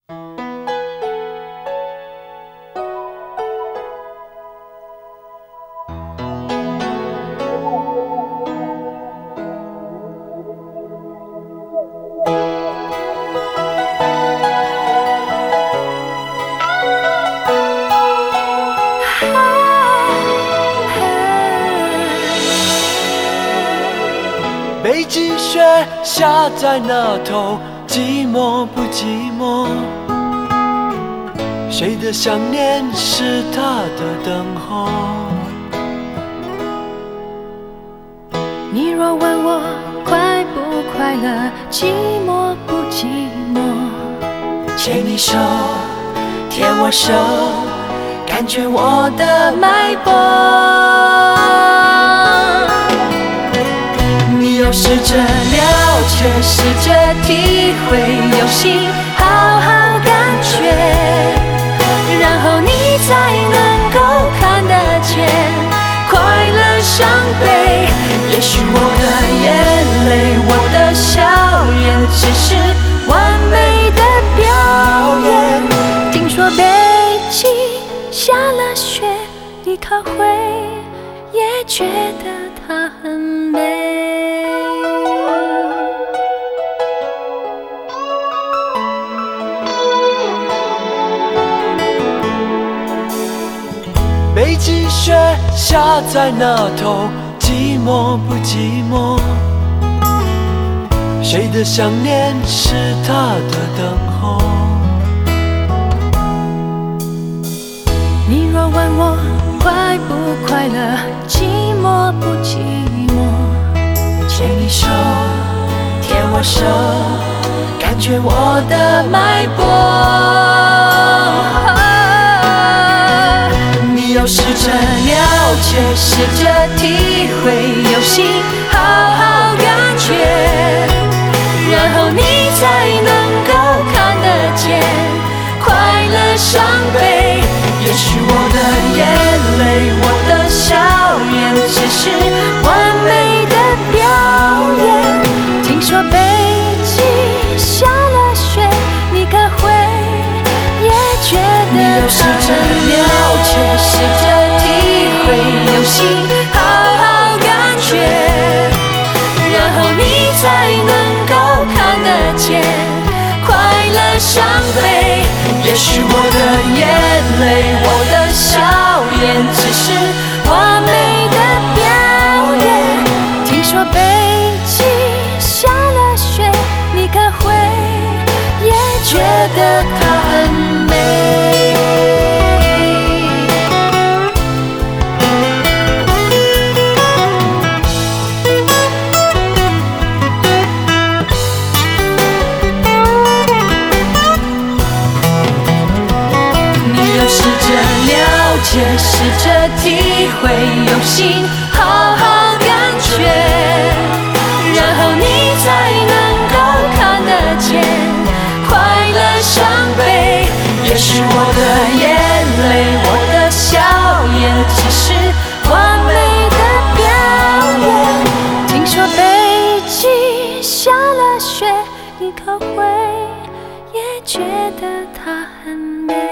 北极雪下在那头，寂寞不寂寞？谁的想念是他的等候？ 你若问我快不快乐，寂寞不寂寞？ 牵你手，牵我手，感觉我的脉搏。你要试着了解，试着体会，用心好好感觉，然后你才能够看得见快乐伤悲。也许我的眼泪，我的笑颜，只是完美的表演。 听说北极下了雪，你可会也觉得它很美？ 北极雪下在那头，寂寞不寂寞？谁的想念是他的等候？ 你若问我快不快乐，寂寞不寂寞？ 牵你手，牵我手，感觉我的脉搏。你要试着了解，试着体会，用心好好感觉，然后你才能够看得见快乐伤悲。也许我的眼泪，我的笑颜，只是完美的表演。 听说北极下了雪，你可会也觉得你要试着了解，试着体会，用心好好感觉，然后你才能够看得见快乐伤悲。也许我的眼泪，我的笑颜，只是完美的表演。 听说北极下了雪，你可会也觉得它很美？ 你要试着了解，试着体会，用心好好感觉，然后你才能够看得见快乐伤悲。也许我的眼泪，我的笑颜，只是完美的表演。 听说北极下了雪，你可会也觉得它很美？